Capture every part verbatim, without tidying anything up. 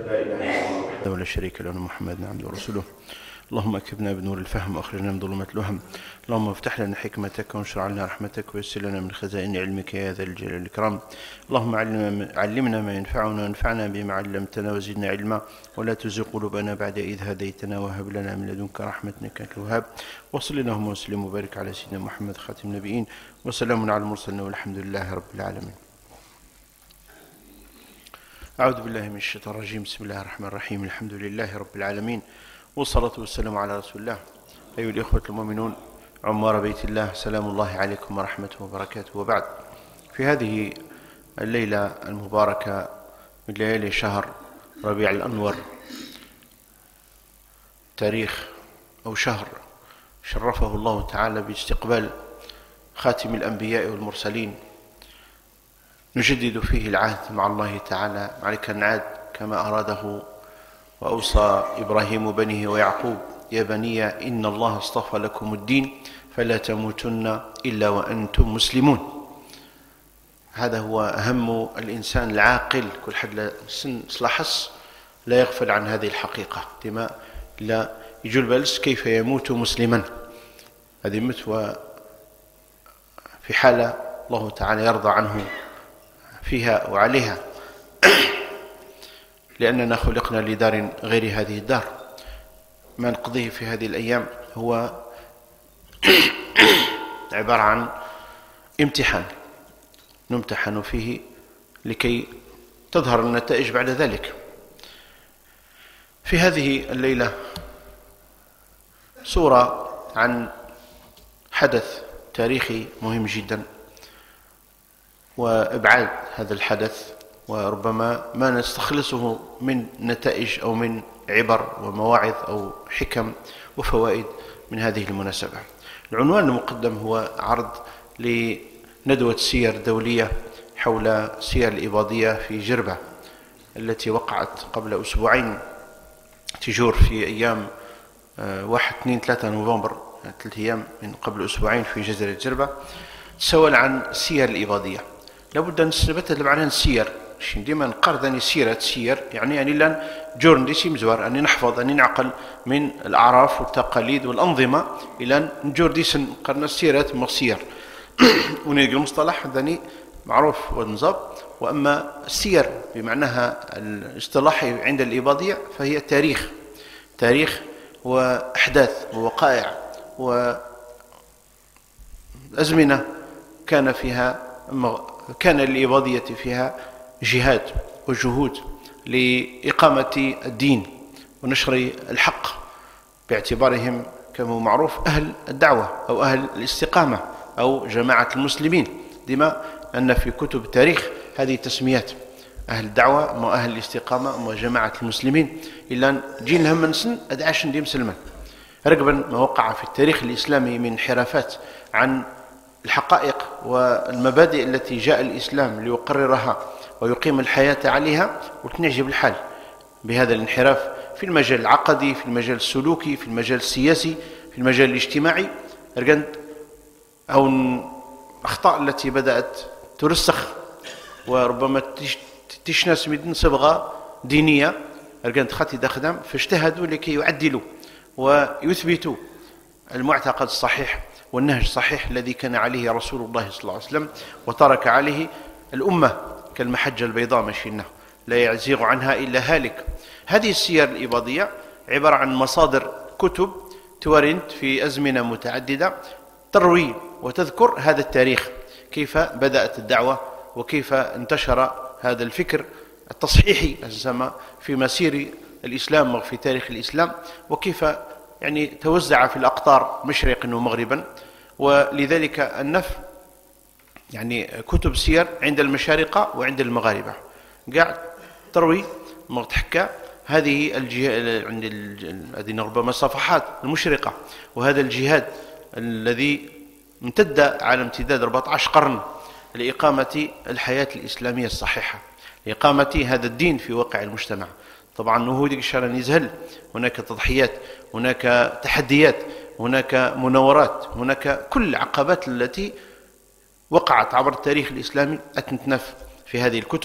لا إله إلا الله وحده لا شريك له محمد عبده ورسوله. اللهم اكفنا بنور الفهم واخرجنا من ظلمات الوهم. اللهم افتح لنا حكمتك وانشر علينا رحمتك ويسر لنا من خزائن علمك يا ذا الجلال والإكرام. اللهم علمنا ما ينفعنا وانفعنا بما علمتنا وزدنا علما ولا تزغ قلوبنا بعد إذ هديتنا وهب لنا من لدنك رحمة إنك أنت الوهاب. وصل اللهم وسلم وبارك على سيدنا محمد خاتم النبيين وسلام على المرسلين والحمد لله رب العالمين. أعوذ بالله من الشيطان الرجيم. بسم الله الرحمن الرحيم. الحمد لله رب العالمين والصلاة والسلام على رسول الله. أيها الإخوة المؤمنون عمار بيت الله، سلام الله عليكم ورحمته وبركاته. وبعد، في هذه الليلة المباركة من ليالي شهر ربيع الأنور، تاريخ أو شهر شرفه الله تعالى باستقبال خاتم الأنبياء والمرسلين، نجدد فيه العهد مع الله تعالى مع الكنعاد كما أراده وأوصى إبراهيم بنيه ويعقوب: يا بني إن الله اصطفى لكم الدين فلا تموتن إلا وأنتم مسلمون. هذا هو أهم الإنسان العاقل، كل حد سن صلاحس لا يغفل عن هذه الحقيقة، ديما لا يجول بالس كيف يموت مسلما. هذه مت في حالة الله تعالى يرضى عنه فيها وعليها، لأننا خلقنا لدار غير هذه الدار. ما نقضيه في هذه الأيام هو عبارة عن امتحان نمتحن فيه لكي تظهر النتائج بعد ذلك. في هذه الليلة صورة عن حدث تاريخي مهم جدا، وإبعاد هذا الحدث وربما ما نستخلصه من نتائج أو من عبر ومواعظ أو حكم وفوائد من هذه المناسبة. العنوان المقدم هو عرض لندوة سير دولية حول سير الإباضية في جربة، التي وقعت قبل أسبوعين تجور في أيام واحد اثنين ثلاثة نوفمبر، ثلاثة أيام من قبل أسبوعين في جزيرة جربة. تسول عن سير الإباضية. لابد أن نثبت معنى السير، شين ديما نقردني سيرة سير يعني يعني لان جورن دي سي مزوار اني نحفظ اني نعقل من الاعراف والتقاليد والانظمه الى نجور دي سن قرنا السيرة مصير ونلقى المصطلح ذني معروف ونظام. واما السير بمعناها الاصطلاحي عند الإباضية فهي تاريخ تاريخ واحداث ووقائع وازمنه كان فيها كان للإباضية فيها جهاد وجهود لإقامة الدين ونشر الحق، باعتبارهم كما معروف أهل الدعوة أو أهل الاستقامة أو جماعة المسلمين. ديما أن في كتب التاريخ هذه تسميات: أهل الدعوة وأهل الاستقامة وجماعة المسلمين. إلا جينا هم نسن أدعشن دي مسلمان رقبا ما وقع في التاريخ الإسلامي من انحرافات عن الحقائق والمبادئ التي جاء الإسلام ليقررها ويقيم الحياة عليها، وتنعجب الحال بهذا الانحراف في المجال العقدي، في المجال السلوكي، في المجال السياسي، في المجال الاجتماعي. أو الأخطاء التي بدأت ترسخ وربما تشنس من صبغة دينية رجعت خاتي دخدم، فاجتهدوا لكي يعدلوا ويثبتوا المعتقد الصحيح والنهج الصحيح الذي كان عليه رسول الله صلى الله عليه وسلم وترك عليه الأمة كالمحجة البيضاء مشينا لا يزيغ عنها إلا هالك. هذه السير الإباضية عبارة عن مصادر كتب تورنت في أزمنة متعددة تروي وتذكر هذا التاريخ، كيف بدأت الدعوة وكيف انتشر هذا الفكر التصحيحي في مسير الإسلام وفي تاريخ الإسلام، وكيف يعني توزع في الأقطار مشرقا ومغربا. ولذلك النف يعني كتب سير عند المشارقة وعند المغاربة قاعد تروي تحكى هذه الجهاد عند هذه ربما صفحات المشرقة، وهذا الجهاد الذي امتد على امتداد أربعة عشر قرن لإقامة الحياة الإسلامية الصحيحة، لإقامة هذا الدين في واقع المجتمع. طبعا هو ديك الشارع يزهل، هناك تضحيات، هناك تحديات، هناك مناورات، هناك كل العقبات التي وقعت عبر التاريخ الإسلامي أتنتنف في هذه الكتب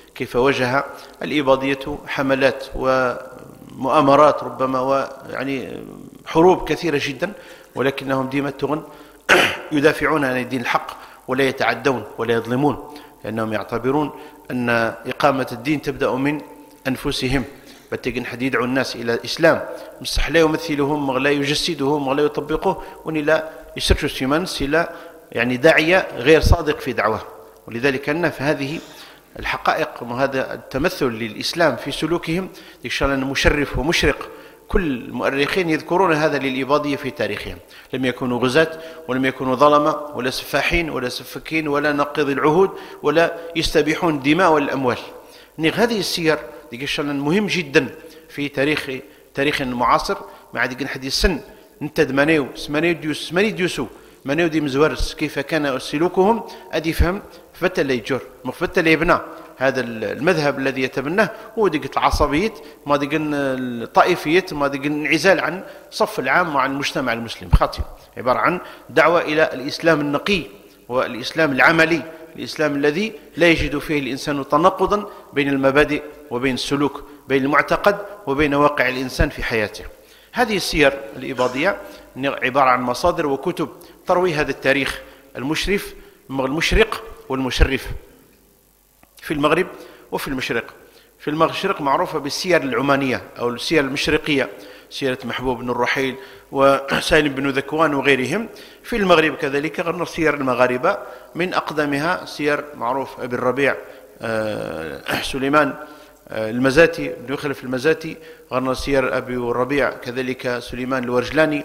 كيف واجه الإباضية حملات ومؤامرات ربما ويعني حروب كثيرة جدا، ولكنهم ديما تغن يدافعون عن الدين الحق ولا يتعدون ولا يظلمون، لأنهم يعتبرون أن إقامة الدين تبدأ من أنفسهم. بتجن حد يدعو الناس إلى الإسلام مصح لا يمثلهم ولا يجسدهم ولا يطبقه، وني لا يسرش سيمان سلا يعني داعية غير صادق في دعوه. ولذلك أن في هذه الحقائق وهذا التمثل للإسلام في سلوكهم إن شاء الله مشرف ومشرق. كل المؤرخين يذكرون هذا للإباضية في تاريخهم، لم يكونوا غزاة ولم يكونوا ظلمة ولا سفاحين ولا سفكين ولا نقض العهود ولا يستبيحون الدماء والأموال. هذه السير إن شاء الله مهم جدا في تاريخ تاريخ المعاصر. مع ديك الحديث سن نتد منيو سمانيو ديوس سمانيو ديوسو منيو دي مزورس كيف كان سلوكهم أدي فهم فتا اللي يجر مفتا اللي يبنى هذا المذهب الذي يتبناه هو ديك العصبية ما ديك الطائفية ما ديك الانعزال عن صف العام وعن المجتمع المسلم. خاطئ، عبارة عن دعوة إلى الإسلام النقي والإسلام العملي، الإسلام الذي لا يجد فيه الإنسان تناقضا بين المبادئ وبين السلوك، بين المعتقد وبين واقع الإنسان في حياته. هذه السير الإباضية عبارة عن مصادر وكتب تروي هذا التاريخ المشرف المشرق والمشرف في المغرب وفي المشرق. في المشرق معروفة بالسير العمانية أو السير المشرقية، سيرة محبوب بن الرحيل وسالم بن ذكوان وغيرهم. في المغرب كذلك غرنا سير المغاربة، من أقدمها سير معروف أبي الربيع سليمان المزاتي بن يخلف المزاتي، غرنا سير أبي الربيع كذلك سليمان الورجلاني،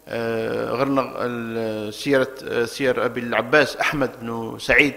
غرنا سيرة سير أبي العباس أحمد بن سعيد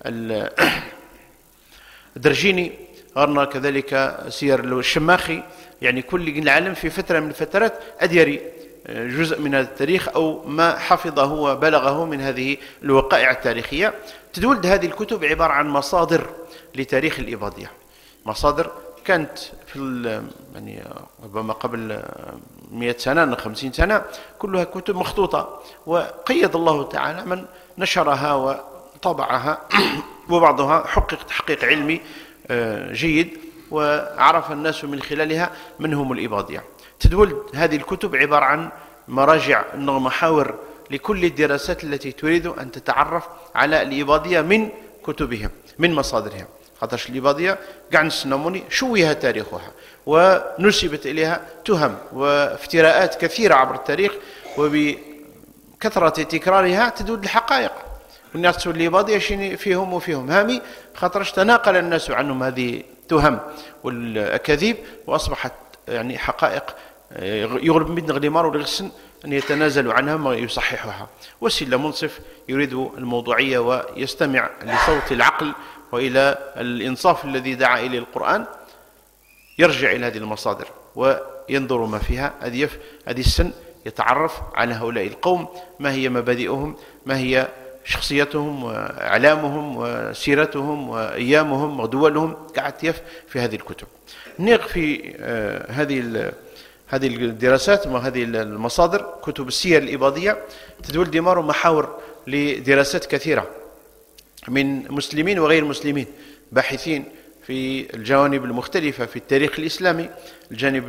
الدرجيني، غرنا كذلك سير الشماخي. يعني كل العالم في فترة من الفترات أديري جزء من هذا التاريخ أو ما حفظه وبلغه من هذه الوقائع التاريخية. تدولد هذه الكتب عبارة عن مصادر لتاريخ الإباضية، مصادر كانت في يعني ربما قبل مئة سنة خمسين سنة كلها كتب مخطوطة، وقيد الله تعالى من نشرها وطبعها وبعضها حقق تحقيق علمي جيد وعرف الناس من خلالها من هم الإباضية. تدول هذه الكتب عبارة عن مراجع محاور لكل الدراسات التي تريد أن تتعرف على الإباضية من كتبهم من مصادرهم. خاطرش الإباضية قاع نسنموني شويها تاريخها ونسبت إليها تهم وافتراءات كثيرة عبر التاريخ، وبكثرة تكرارها تدود الحقائق. والناس تقول الإباضية شيني فيهم وفيهم هامي، خاطرش تناقل الناس عنهم هذه التهم والأكاذيب وأصبحت يعني حقائق يغلب من غليمار ولغسن أن يتنازلوا عنها ويصححها. وسيلة منصف يريد الموضوعية ويستمع لصوت العقل وإلى الإنصاف الذي دعا إليه القرآن، يرجع إلى هذه المصادر وينظر ما فيها. هذه السن يتعرف على هؤلاء القوم، ما هي مبادئهم، ما هي شخصيتهم وأعلامهم وسيرتهم وأيامهم ودولهم، قاعد يف في هذه الكتب. نيق في هذه هذه الدراسات وهذه المصادر كتب السير الإباضية تدول دمار محاور لدراسات كثيرة من مسلمين وغير مسلمين، باحثين في الجوانب المختلفة في التاريخ الإسلامي، الجانب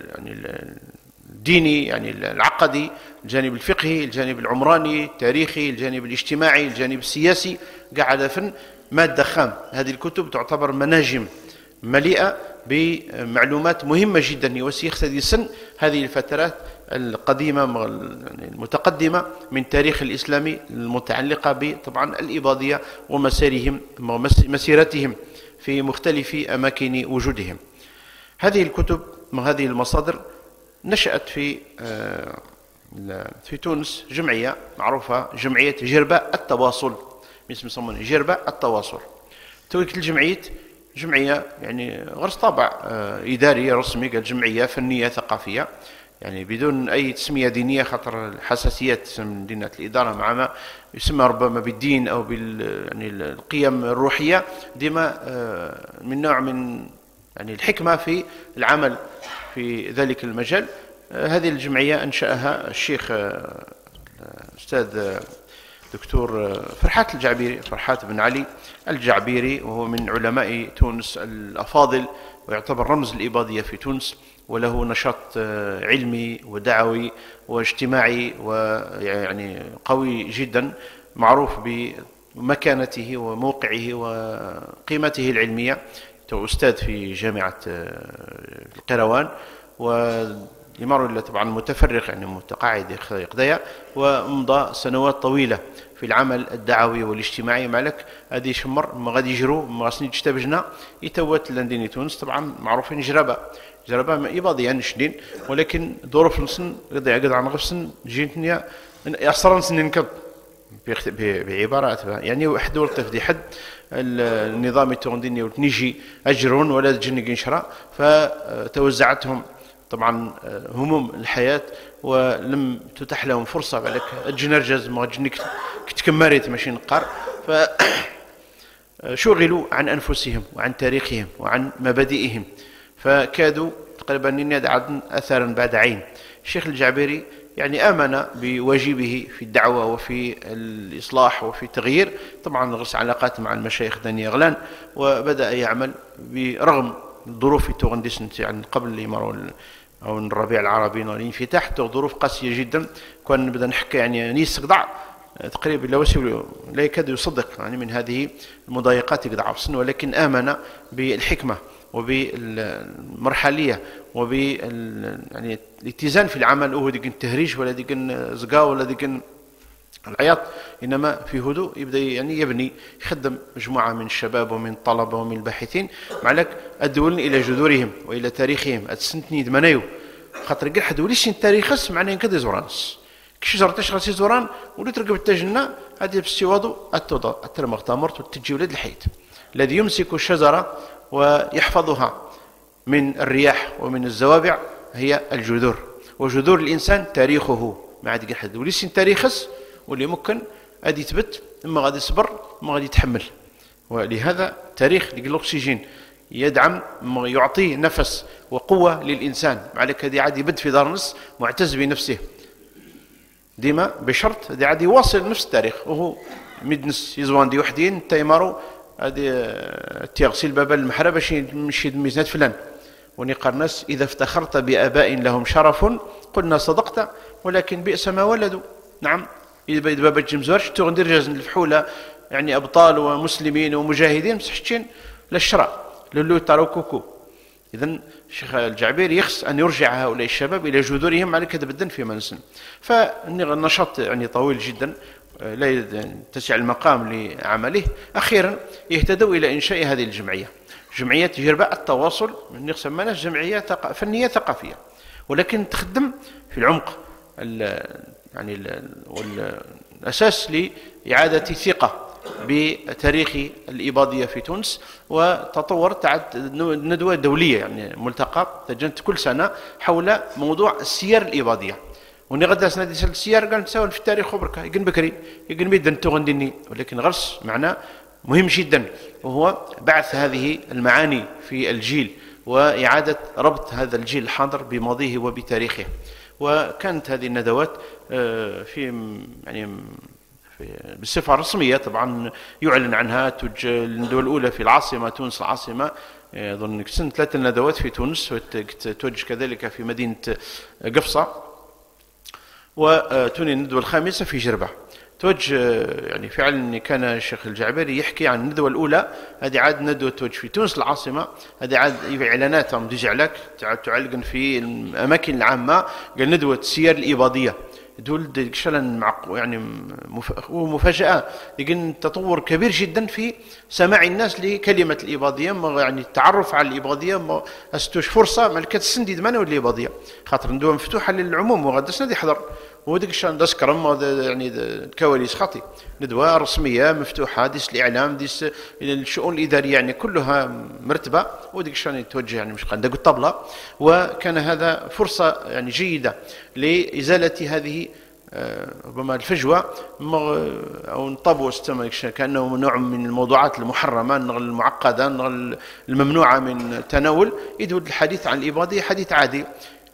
الديني يعني العقدي، الجانب الفقهي، الجانب العمراني التاريخي، الجانب الاجتماعي، الجانب السياسي، قاعدة فن مادة خام. هذه الكتب تعتبر مناجم مليئة بمعلومات مهمة جدا يوسيخ هذه السن هذه الفترات القديمة المتقدمة من تاريخ الإسلامي المتعلقة بطبعا الإباضية ومسارهم ومسيرتهم في مختلف أماكن وجودهم. هذه الكتب وهذه المصادر نشأت في في تونس جمعية معروفة، جمعية جرباء التواصل، اسم يسمونها جرباء التواصل. تلك الجمعية جمعية يعني غير طابع إداري رسمي، قال جمعية فنية ثقافية يعني بدون أي تسمية دينية، خاطر الحساسيات من دينة الإدارة مع ما يسمى ربما بالدين أو بال يعني القيم الروحية ديما من نوع من يعني الحكمة في العمل في ذلك المجال. هذه الجمعية أنشأها الشيخ الأستاذ دكتور فرحات الجعبيري، فرحات بن علي الجعبيري، وهو من علماء تونس الأفاضل ويعتبر رمز الإباضية في تونس، وله نشاط علمي ودعوي واجتماعي ويعني قوي جدا، معروف بمكانته وموقعه وقيمته العلمية. أستاذ في جامعة القيروان، ولمر طبعا متفرغ يعني متقاعد قضايا، ومضى سنوات طويلة في العمل الدعوي والاجتماعي. مالك هذه شمر ما غادي يجروا ما غاسني تجتبجنا يتوت لنديني تونس، طبعا معروفين جرابة جرابة إباضية نشدين، ولكن ظروف نسن قد قد عن غفسن جيتني أسرن سنين كب بعبارات يعني واحد ورطف دي حد النظام التونديني وتنيجي أجرون ولا تجني شراء، فتوزعتهم طبعا هموم الحياة ولم تتح لهم فرصة بالك الجنرجز ما جنك كتكمريت ماشي نقار، فشغلوا عن أنفسهم وعن تاريخهم وعن مبادئهم، فكادوا تقريبا أن عدن أثرا بعد عين. الشيخ الجعبيري يعني آمن بواجبه في الدعوة وفي الإصلاح وفي التغيير، طبعا غرس علاقات مع المشايخ داني غلان، وبدأ يعمل برغم ظروف توغنديس يعني قبل يمروا أو الربيع العربي والانفتاح، ظروف قاسية جدا. كان نبدأ نحكي يعني نيس قضع تقريبا لا وسيل لا يكاد يصدق يعني من هذه المضايقات قضع في السن، ولكن آمن بالحكمة وبالمرحلية وبال يعني الاتزان في العمل، هو ديك التهريج ولا ديك الزقا ولا ديك العياط، انما في هدوء يبدا يعني يبني يخدم مجموعه من الشباب ومن الطلبه ومن الباحثين معلك ادولن الى جذورهم والى تاريخهم اتسنتني دمنايو خاطر كاع حد وليش التاريخ معناه كذا زورانس كي شجرتش غاسي زوران ولي ترقب التجنه هذه بالسوادو التوضا الترمغتامرت وتجي ولاد الحيت الذي يمسك الشجره ويحفظها من الرياح ومن الزوابع هي الجذور، وجذور الانسان تاريخه ما عاد حد وليش تاريخس واللي ممكن غادي يثبت اما غادي يصبر اما غادي يتحمل. ولهذا تاريخ الاكسجين يدعم يعطي نفس وقوه للانسان، معلك هذه عاد يبد في دار نص معتز بنفسه ديما بشرط هذه عاد يواصل نفس التاريخ، وهو مدنس يزوان دي وحدين تيمارو هذه تيغسل باب المحراب باش يمشي ميزانات فلان ونقار الناس اذا افتخرت باباء لهم شرف قلنا صدقت ولكن بئس ما ولدوا. نعم إذا باب الجمزورش تغندر جازن الفحولة يعني أبطال ومسلمين ومجاهدين مسحتين للشراء للو تارو كوكو. إذن الشيخ الجعبيري يخص أن يرجع هؤلاء الشباب إلى جذورهم على كذا بدن في منسن. فالنشاط يعني طويل جدا لا يتسع المقام لعمله. أخيرا يهتدوا إلى إنشاء هذه الجمعية، جمعية جرباء التواصل، نقسم منها جمعية فنية ثقافية ولكن تخدم في العمق يعني والأساس لإعادة ثقة بتاريخ الإباضية في تونس، وتطور تعد ندوة دولية يعني ملتقى تجنت كل سنة حول موضوع السير الإباضية. ونغدا سنة السير قال نتساول في التاريخ خبرك يقن بكري يقن بيدن تغندني، ولكن غرس معناه مهم جدا وهو بعث هذه المعاني في الجيل وإعادة ربط هذا الجيل الحاضر بماضيه وبتاريخه. وكانت هذه الندوات في يعني في بصفة رسمية طبعا يعلن عنها، توج الندوة الأولى في العاصمة تونس العاصمة أظن سنة ثلاث ندوات في تونس، وتوج كذلك في مدينة قفصة، وتوني الندوة الخامسة في جربة. توج يعني فعلا كان الشيخ الجعبيري يحكي عن الندوة الأولى هذه عاد ندوة توج في تونس العاصمة، هذه عاد إعلاناتهم دي جعلك تعلقن في الأماكن العامة قال ندوة السير الإباضية دول شلن يعني ومفاجأة يقول تطور كبير جدا في سماع الناس لكلمة الإباضية، يعني التعرف على الإباضية أستوش فرصة ملكة السندي دمانة والإباضية خاطر ندوة مفتوحة للعموم وغادسنا دي حضر وديك الشان داس كرم يعني الكواليس خاطي ندوة رسمية مفتوحة ديس الإعلام ديس الشؤون الإدارية يعني كلها مرتبة، وديك الشان يتوجه يعني مش قندق الطبلة. وكان هذا فرصة يعني جيدة لإزالة هذه ربما الفجوة أو نطبو كأنه نوع من الموضوعات المحرمة المعقدة الممنوعة من التناول، يدود الحديث عن الإباضية حديث عادي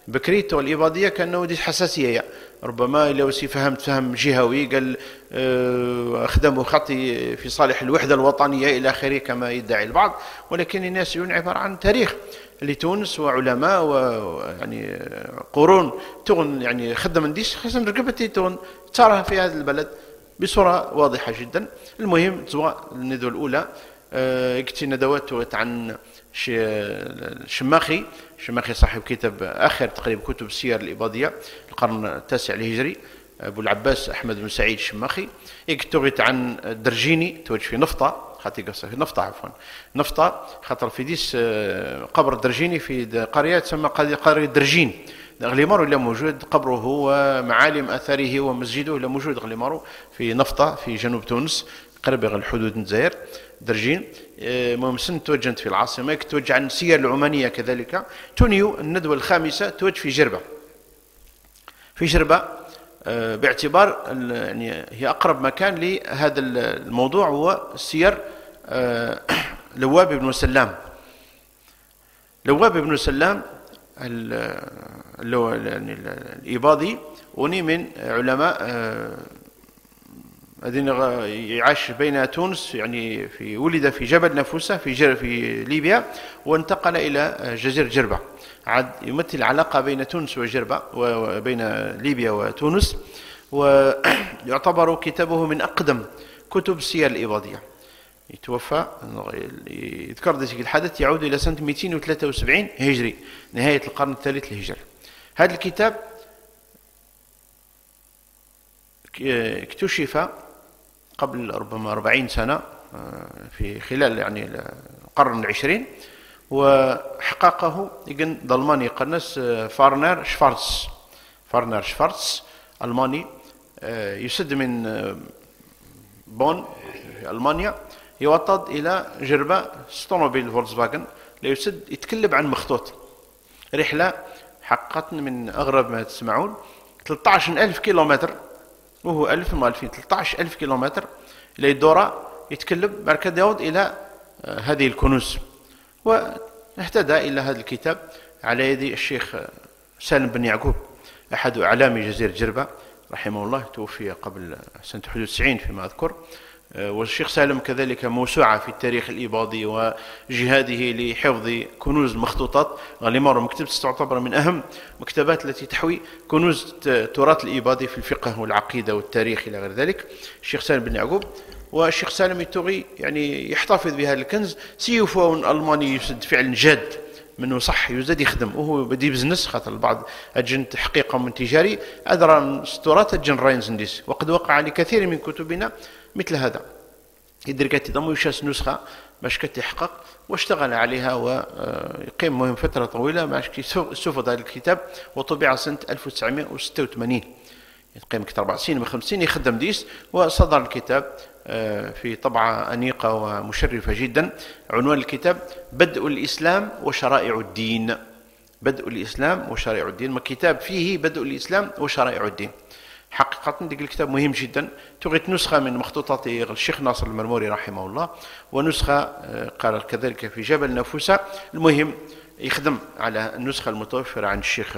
بكريت والإباضية كأنه دي حساسية، ربما لو سي فهمت فهم جهوي قال أخدموا خطي في صالح الوحدة الوطنية إلى آخره كما يدعي البعض، ولكن الناس عبارة عن تاريخ لتونس وعلماء ويعني قرون تغن يعني خدم نديش خصم رقبتي تغن تراها في هذا البلد بصورة واضحة جدا. المهم تزوى الندوة الأولى اكتي ندوات عن شماخي شماخي صاحب كتاب آخر تقريبا كتب السير الإباضية القرن التاسع الهجري، أبو العباس أحمد بن سعيد الشماخي. اكتوغيت عن الدرجيني توج في نفطة خاطي قصة في نفطة عفوا نفطة خاطر في ديس قبر الدرجيني في قرية تسمى قرية درجين غليمارو اللي موجود قبره ومعالم أثره ومسجده اللي موجود غليمارو في نفطة في جنوب تونس قريب على الحدود الجزائر درجين. المهم سن توجنت في العاصمة توجه عن السير العمانية كذلك. تونيو الندوة الخامسة توج في جربة في جربة باعتبار يعني هي أقرب مكان لهذا الموضوع هو السير لواب بن سلام. لواب بن سلام الإباضي وني من علماء الذين يعيش بين تونس يعني في ولد في جبل نفوسة في جر في ليبيا وانتقل إلى جزيرة جربة، عاد يمثل علاقة بين تونس وجربة وبين ليبيا وتونس، ويعتبر كتابه من أقدم كتب السير الإباضية. يتوفى يذكر ذلك الحدث يعود إلى سنة مئتين وثلاثة وسبعين هجري نهاية القرن الثالث الهجري. هذا الكتاب اكتشف قبل ربما أربعين سنة في خلال يعني القرن العشرين، وحققه يجن ضلماني قنص فارنر شفارتس فارنر شفارتس ألماني يسد من بون في ألمانيا يوطد إلى جربة ستونوبيل فولكسفاجن ليسد يتكلم عن مخطوط رحلة حققت من أغرب ما تسمعون ثلاثة عشر ألف كيلومتر وهو ألف مالفين ثلاثة عشر ألف كيلومتر إلى الدورة يتكلم مركز يعود إلى هذه الكنوز، واهتدى إلى هذا الكتاب على يد الشيخ سالم بن يعقوب أحد أعلام جزيرة جربة رحمه الله، توفي قبل سنة واحد وتسعين فيما أذكر. والشيخ سالم كذلك موسوعة في التاريخ الإباضي وجهاده لحفظ كنوز المخطوطات غالمار مكتبة تعتبر من أهم مكتبات التي تحوي كنوز تراث الإباضي في الفقه والعقيدة والتاريخ إلى غير ذلك الشيخ سالم بن يعقوب. والشيخ سالم التوغي يعني يحتفظ بهذا الكنز سيوفون ألماني يسد فعلا جاد منه صح يزداد يخدم وهو بدي بزنس خاطر البعض أجن تحقيقا من تجاري أدرى ستورات أجن راينز نديس، وقد وقع لكثير من كتبنا مثل هذا يدير كتضم ويشاس نسخة باش كتحقق واشتغل عليها ويقيم مهم فترة طويلة باش استفاد هذا الكتاب وطبع سنة ألف وتسعمائة وستة وثمانين يقيم أكثر أربع سنين من خمس سنين يخدم ديس، وصدر الكتاب في طبعة أنيقة ومشرفة جدا. عنوان الكتاب بدء الإسلام وشرائع الدين. بدء الإسلام وشرائع الدين، ما كتاب فيه بدء الإسلام وشرائع الدين. حقيقة ديك الكتاب مهم جدا. تغيت نسخة من مخطوطات الشيخ ناصر المرموري رحمه الله، ونسخة قال كذلك في جبل نفوسة. المهم يخدم على النسخة المتوفرة عن الشيخ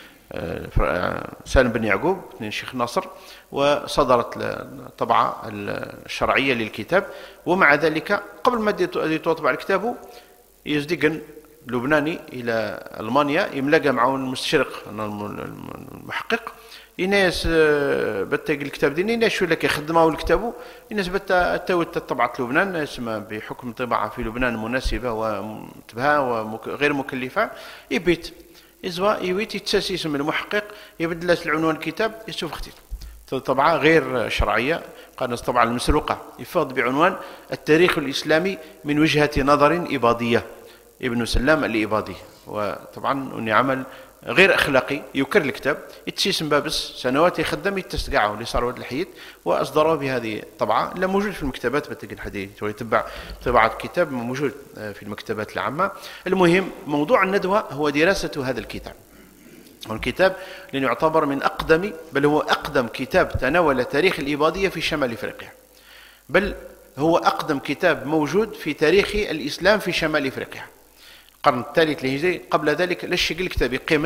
سالم بن يعقوب اثنين الشيخ ناصر، وصدرت الطبعة الشرعية للكتاب. ومع ذلك قبل ما يتوطبع الكتاب يزدقن لبناني إلى ألمانيا يملقى معه المستشرق المحقق الناس بتاق الكتاب ديني الناس شو لك يخدموا الكتاب الناس بتا توت طبعة لبنان اسمها بحكم طبعة في لبنان مناسبة ومتبهة وغير مكلفة يبيت إزوا يويت يتساسي اسم المحقق يبدل العنوان الكتاب يشوف اختي طبعة غير شرعية قناة طبعة المسروقة يفاض بعنوان التاريخ الإسلامي من وجهة نظر إباضية ابن سلام الإباضي. وطبعا أني عمل غير أخلاقي يكر الكتاب يتسيسم بابس سنوات يخدم يتسقعه لثروة الحيط وأصدره بهذه الطبعة لا موجود في المكتبات بتلقى الحديث ويتبع طبعة الكتاب موجود في المكتبات العامة. المهم موضوع الندوة هو دراسة هذا الكتاب. الكتاب لأنه يعتبر من أقدم بل هو أقدم كتاب تناول تاريخ الإباضية في شمال أفريقيا، بل هو أقدم كتاب موجود في تاريخ الإسلام في شمال أفريقيا القرن الثالث الهجري. قبل ذلك لش الكتاب قيمد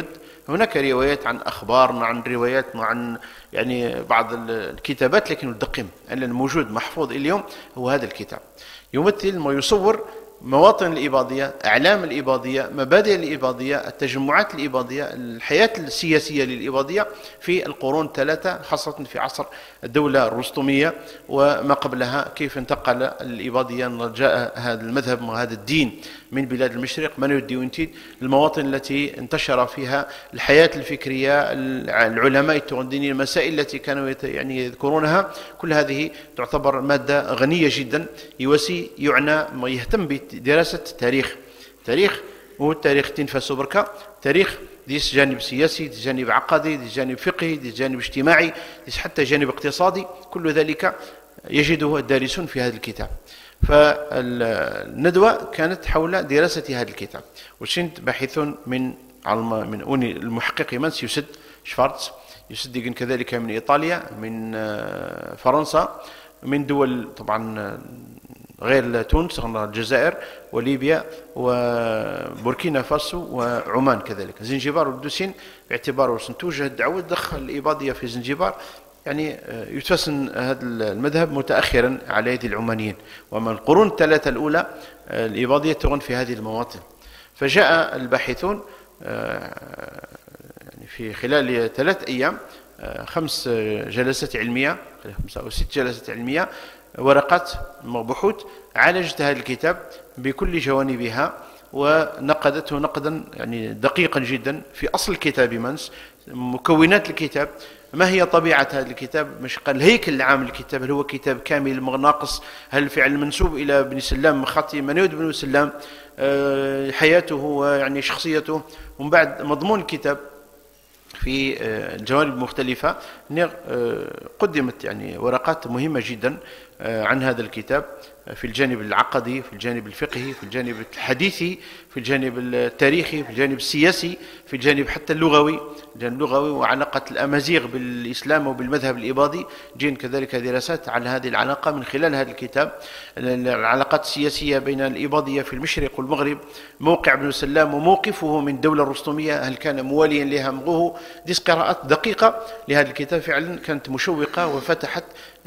هناك روايات عن أخبار، عن روايات عن يعني بعض الكتابات، لكن الدقيق الموجود محفوظ اليوم هو هذا الكتاب. يمثل ما يصور مواطن الإباضية، أعلام الإباضية، مبادئ الإباضية، التجمعات الإباضية، الحياة السياسية للإباضية في القرون الثلاثة، خاصة في عصر الدولة الرستمية وما قبلها، كيف انتقل الإباضية، جاء هذا المذهب وهذا الدين من بلاد المشرق منو الديونتيد، المواطن التي انتشر فيها الحياة الفكرية، العلماء التغنديين، المسائل التي كانوا يعني يذكرونها، كل هذه تعتبر مادة غنية جدا. يوسي يعنى يهتم بدراسة التاريخ، تاريخ هو التاريخ تنفسه بركة، تاريخ ديس جانب سياسي، ديس جانب عقدي، ديس جانب فقهي، ديس جانب اجتماعي، ديس حتى جانب اقتصادي، كل ذلك يجده الدارسون في هذا الكتاب. فالندوة كانت حول دراسة هذا الكتاب، وشنت باحثون من من أوني المحقق مانس يوسد شفارتس، يوسد كذلك من إيطاليا، من فرنسا، من دول طبعا غير تونس، الجزائر وليبيا وبوركينا فاسو وعمان كذلك. زنجبار والدوسين باعتباره سنتوجه الدعوة دخل الإباضية في زنجبار، يعني يتفسن هذا المذهب متأخرا على يد العمانيين، ومن القرون الثلاثة الأولى الإباضية تغن في هذه المواطن. فجاء الباحثون يعني في خلال ثلاث أيام خمس جلسات علمية، خمسة أو ست جلسات علمية، ورقات بحوث عالجت هذا الكتاب بكل جوانبها، ونقدته نقدا يعني دقيقا جدا في أصل الكتاب منس، مكونات الكتاب، ما هي طبيعة هذا الكتاب، مش قال الهيكل العام للكتاب، هل هو كتاب كامل ناقص، هل فعل منسوب إلى ابن سلام خطي منود بن سلام، أه حياته ويعني شخصيته، ومن بعد مضمون الكتاب في الجوانب المختلفة. قدمت يعني ورقات مهمة جدا عن هذا الكتاب في الجانب العقدي، في الجانب الفقهي، في الجانب الحديثي، في الجانب التاريخي، في الجانب السياسي، في الجانب حتى اللغوي، الجانب اللغوي وعلاقة الأمازيغ بالإسلام وبالمذهب الإباضي. جين كذلك دراسات على هذه العلاقة من خلال هذا الكتاب، العلاقات السياسية بين الإباضية في المشرق والمغرب، موقع ابن سلام وموقفه من الدولة الرستمية، هل كان مواليا لها مغوه. دي قراءات دقيقة لهذا الكتاب فعلا كانت مشوقة، وفتحت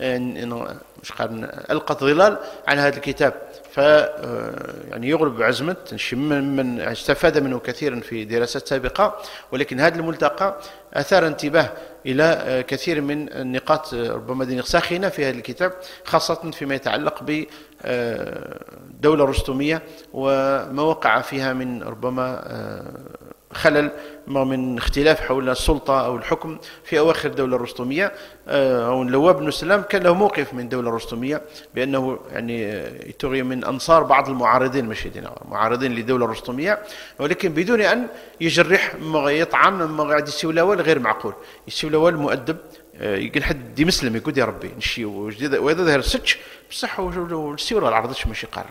مش قال ألقت ظلال على هذا الكتاب. ف يعني يغلب عزمة من استفاد منه كثيرا في دراسات سابقة، ولكن هذا الملتقى أثار انتباه إلى كثير من النقاط ربما دي ساخنة في هذا الكتاب، خاصة فيما يتعلق بالدولة الرستمية وما وقع فيها من ربما خلل من اختلاف حول السلطة أو الحكم في أواخر الدولة الرستمية. أو لواب بن سلام كان له موقف من الدولة الرستمية بأنه يعني يتغي من أنصار بعض المعارضين، مش معارضين للدولة الرستمية، ولكن بدون أن يجرح يطعن ما قاعد يسوي لوال غير معقول. يسوي لوال مؤدب، يقول حد دي مسلم يقول يا ربي نشي وإذا ظهر السج بصح والسيورة العرضش ماشي قارن،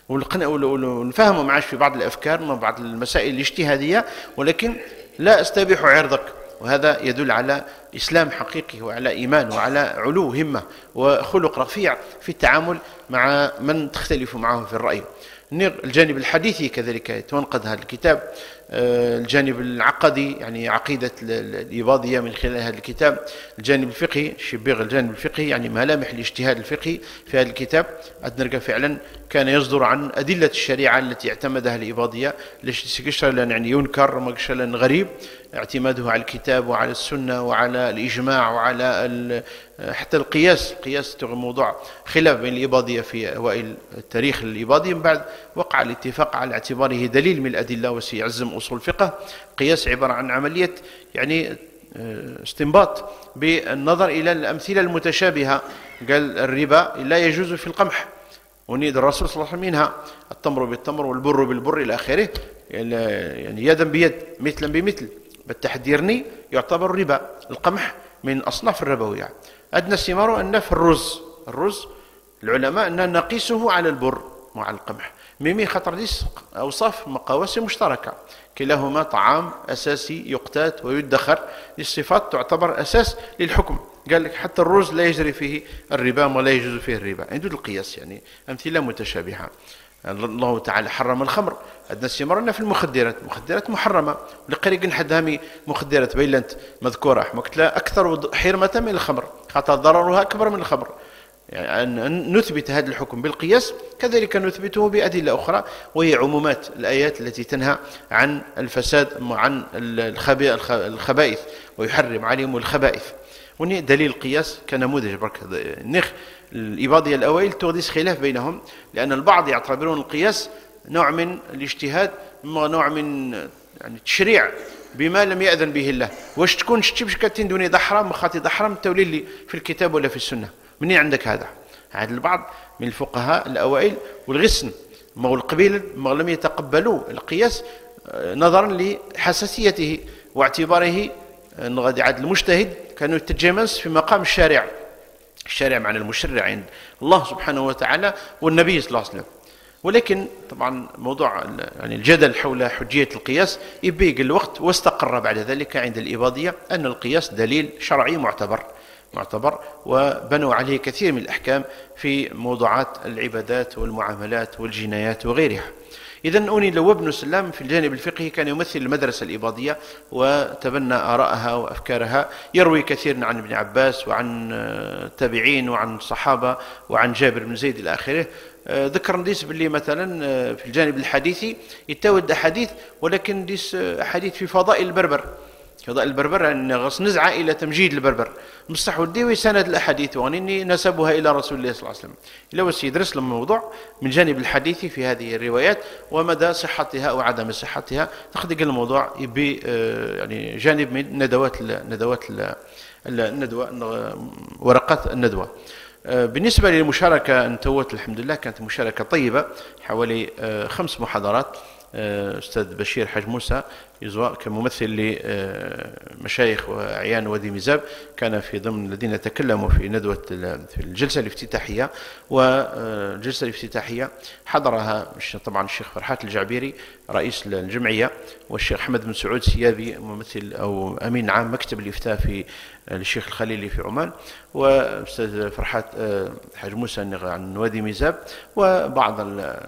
ونفهموا معاش في بعض الأفكار من بعض المسائل الاجتهادية، ولكن لا استبيح عرضك. وهذا يدل على إسلام حقيقي وعلى إيمان وعلى علو همة وخلق رفيع في التعامل مع من تختلف معه في الرأي. الجانب الحديثي كذلك تنقد هذا الكتاب، الجانب العقدي يعني عقيدة الإباضية من خلال هذا الكتاب، الجانب الفقهي شبيغ الجانب الفقهي يعني ملامح الاجتهاد الفقهي في هذا الكتاب. أدنرجع فعلا كان يصدر عن أدلة الشريعة التي اعتمدها الإباضية، ليش لأن يعني ينكر ما لأن غريب اعتماده على الكتاب وعلى السنة وعلى الإجماع وعلى حتى القياس. قياس موضوع خلاف بين الإباضية في أوائل التاريخ الإباضي، من بعد وقع الاتفاق على اعتباره دليل من الأدلة وسيعزم أصول الفقه. قياس عبارة عن عملية يعني استنباط بالنظر إلى الأمثلة المتشابهة. قال الربا لا يجوز في القمح، ونيد الرسول صلى الله عليه وسلم منها التمر بالتمر والبر بالبر إلى آخره، يعني يدا بيد مثلا بمثل، بالتحديرني يعتبر ربا. القمح من أصناف الربوية. أدنى ثماره أن في الرز، الرز العلماء أن نقيسه على البر مع القمح، ميمي خطر ديس أوصاف مقاوس مشتركة، كلاهما طعام أساسي يقتات ويدخر، الصفات تعتبر أساس للحكم. قال لك حتى الرز لا يجري فيه الربا ولا يجوز فيه الربا، عنده القياس يعني أمثلة متشابهة. الله تعالى حرم الخمر، عندنا استمرنا في المخدرات، المخدرات محرمة لقريق نحدها مخدرات بيلنت مذكورة قلت لا أكثر حرمة من الخمر خاطر ضررها أكبر من الخمر. يعني أن نثبت هذا الحكم بالقياس كذلك نثبته بأدلة أخرى، وهي عمومات الآيات التي تنهى عن الفساد عن الخبائث ويحرم عليهم الخبائث. وني دليل القياس كنموذج برك نخ الإباضية الأوائل تغديس خلاف بينهم، لأن البعض يعتبرون القياس نوع من الاجتهاد، نوع من يعني التشريع بما لم يأذن به الله. واش تكون شتي كاتين دوني ضحرام مخاطي ضحرام التولي لي في الكتاب ولا في السنة؟ منين عندك هذا؟ هذا البعض من الفقهاء الأوائل والغسن ما القبيل ما لم يتقبلوا القياس نظرا لحساسيته واعتباره غادي عاد المجتهد كانوا يتجمس في مقام الشارع. الشارع معنى المشرع عند الله سبحانه وتعالى والنبي صلى الله عليه وسلم. ولكن طبعا موضوع يعني الجدل حول حجية القياس يبيق الوقت، واستقر بعد ذلك عند الإباضية أن القياس دليل شرعي معتبر معتبر وبنوا عليه كثير من الأحكام في موضوعات العبادات والمعاملات والجنايات وغيرها. إذن أوني لو ابن سلام في الجانب الفقهي كان يمثل المدرسة الإباضية وتبنى آراءها وأفكارها، يروي كثير عن ابن عباس وعن التابعين وعن الصحابة وعن جابر بن زيد إلى آخره. ذكر نديس باللي مثلا في الجانب الحديثي يتود أحاديث، ولكن ديس أحاديث في فضائل البربر، فضائل البربر أن غص نزعة إلى تمجيد البربر مصح ودي سند الأحاديث وأنني نسبها إلى رسول الله صلى الله عليه وسلم. إلا بس يدرس لهم الموضوع من جانب الحديث في هذه الروايات ومدى صحتها أو عدم صحتها، تخدق الموضوع يبي يعني جانب من ندوات ندوات الندوة ورقات الندوة. بالنسبة للمشاركة انتوت الحمد لله كانت مشاركة طيبة، حوالي خمس محاضرات. أستاذ بشير حاج موسى يزوى كممثل لمشايخ وأعيان وادي ميزاب كان في ضمن الذين تكلموا في ندوة في الجلسة الافتتاحية. والجلسة الافتتاحية حضرها طبعا الشيخ فرحات الجعبيري رئيس الجمعية، والشيخ أحمد بن سعود سيابي ممثل أو أمين عام مكتب الإفتاء في الشيخ الخليلي في عمان، وأستاذ فرحات حاج موسى عن وادي ميزاب، وبعض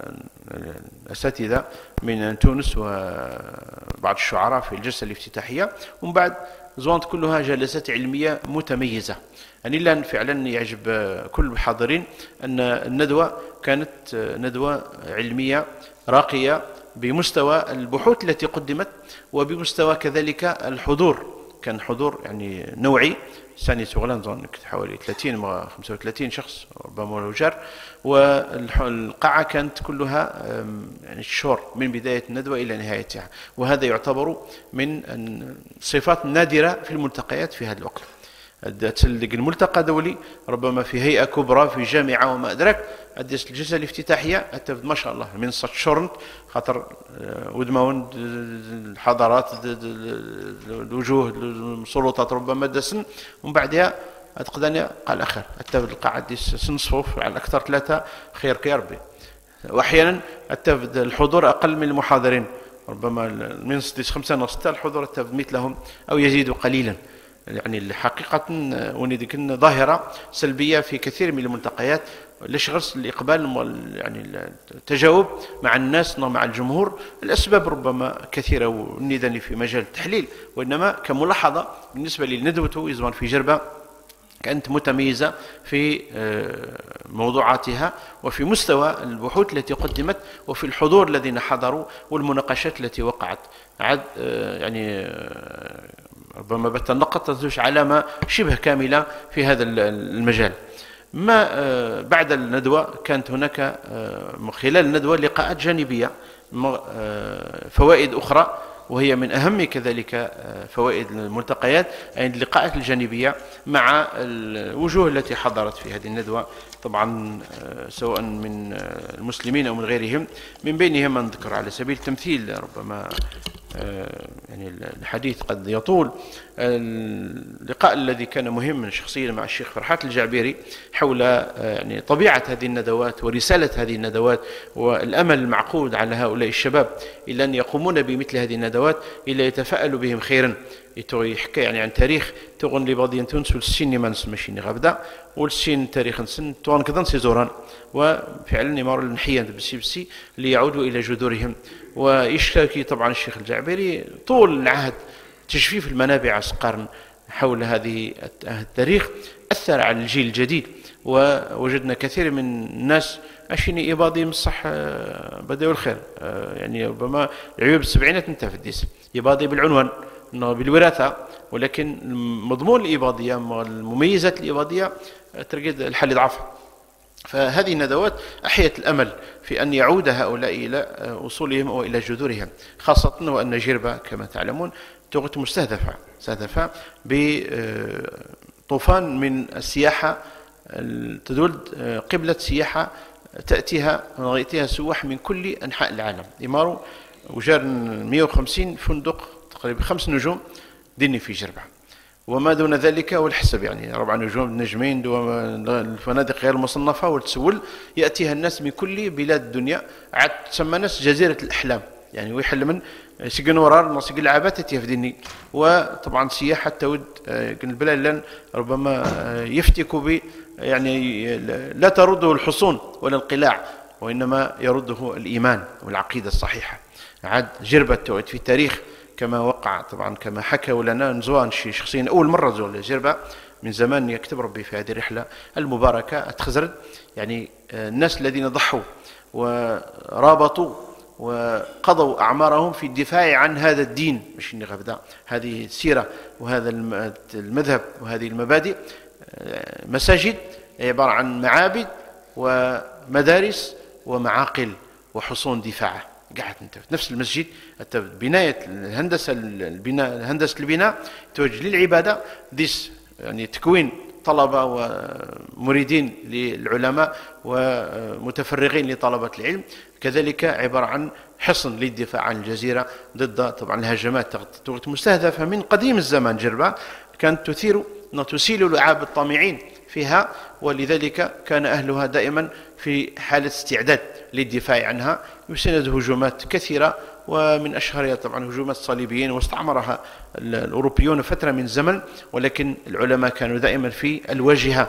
الأساتذة من تونس وبعض الشعراء في الجلسة الافتتاحية. ومن بعد زوانت كلها جلسات علمية متميزة. يعني لأن فعلا يعجب كل الحاضرين أن الندوة كانت ندوة علمية راقية بمستوى البحوث التي قدمت وبمستوى كذلك الحضور، كان حضور يعني نوعي. ثاني سوغلان ظن حوالي ثلاثين خمسة وثلاثين شخص ربما لو جار، والقاعة كانت كلها يعني الشهور من بداية الندوة إلى نهايتها، وهذا يعتبر من الصفات النادرة في الملتقيات في هذا الوقت. تلقى الملتقى دولي ربما في هيئة كبرى في جامعة وما أدرك، أديس الجلسة الافتتاحية أتفد ما شاء الله من صد شرنت خاطر ودمون الحضارات الوجوه السلطات ربما دسن، ومن بعدها أتقدني قال أخر أتفد القاعة ديس سن صفوف على أكثر ثلاثة خير كي ربي، وأحيانا أتفد الحضور أقل من المحاضرين ربما من ستة خمسة نص الحضور أتفد مثلهم أو يزيد قليلا. يعني الحقيقة ونديك ظاهرة سلبية في كثير من الملتقيات، ليش غرس الإقبال يعني التجاوب مع الناس مع الجمهور. الأسباب ربما كثيرة وندني في مجال التحليل، وإنما كملاحظة بالنسبة للندوة يزوان في جربة كانت متميزة في موضوعاتها وفي مستوى البحوث التي قدمت وفي الحضور الذين حضروا والمناقشات التي وقعت. عاد يعني ربما بتنقطت علامة شبه كاملة في هذا المجال. ما بعد الندوة كانت هناك خلال الندوة لقاءات جانبية فوائد أخرى، وهي من أهم كذلك فوائد الملتقيات أي اللقاءات الجانبية مع الوجوه التي حضرت في هذه الندوة، طبعا سواء من المسلمين أو من غيرهم. من بينهم من ذكر على سبيل التمثيل ربما يعني الحديث قد يطول اللقاء الذي كان مهما شخصيا مع الشيخ فرحات الجعبيري حول يعني طبيعة هذه الندوات ورسالة هذه الندوات والأمل المعقود على هؤلاء الشباب إلى أن يقومون بمثل هذه الندوات إلا يتفاءلوا بهم خيرا. يحكي يعني عن تاريخ تغن لبادين تونس والسين ما نسمشيني غابدا والسين تاريخ نسن توان كذا سيزوران وفعلا يمر النحية بسي بسي ليعودوا إلى جذورهم. ويشتكي طبعا الشيخ الجعبيري طول العهد تجفيف المنابع القرن حول هذه التاريخ أثر على الجيل الجديد، ووجدنا كثير من الناس عشيني إباضي من صح بدأوا الخير يعني ربما العيوب السبعينات انت في الديس إباضي بالعنوان بالوراثة، ولكن مضمون الإباضية المميزات الإباضية ترقد الحل ضعف. فهذه الندوات أحيت الأمل في أن يعود هؤلاء إلى أصولهم وإلى جذورهم، خاصة وأن جربة كما تعلمون تغت مستهدفة مستهدفة بطوفان من السياحة تدل قبلة سياحة تأتيها ويأتيها سواح من كل أنحاء العالم. إمارو وجار مئة وخمسين فندق تقريبا خمس نجوم ديني في جربة، وما دون ذلك والحسب يعني ربع نجوم نجمين الفنادق غير مصنفة والتسول يأتيها الناس من كل بلاد الدنيا. عاد تسمى ناس جزيرة الأحلام يعني ويحل من سجن ورار نصيق العابات تيفديني. وطبعا سياحة تود البلاد لن ربما يفتك ب يعني لا ترده الحصون ولا القلاع، وإنما يرده الإيمان والعقيدة الصحيحة. عاد جربة توعد في التاريخ كما وقع طبعا كما حكوا لنا نزوان شي شخصيا أول مرة زول جربة من زمان يكتب ربي في هذه الرحلة المباركة أتخزرد يعني الناس الذين ضحوا ورابطوا وقضوا أعمارهم في الدفاع عن هذا الدين مش غبدا هذه السيرة وهذا المذهب وهذه المبادئ. مساجد عبارة عن معابد ومدارس ومعاقل وحصون دفاع قاعد انت في نفس المسجد. بناية الهندسة البناء هندسة البناء توجه للعبادة ديس يعني تكوين طلبة ومريدين للعلماء ومتفرغين لطلبة العلم، كذلك عبارة عن حصن للدفاع عن الجزيرة ضد طبعا الهجمات مستهدفة من قديم الزمان. جربة كانت تثير تسيل لعاب الطامعين فيها، ولذلك كان أهلها دائما في حالة استعداد للدفاع عنها، يسند هجومات كثيرة ومن أشهرها طبعا هجومات الصليبيين واستعمرها الأوروبيون فترة من الزمن، ولكن العلماء كانوا دائما في الواجهة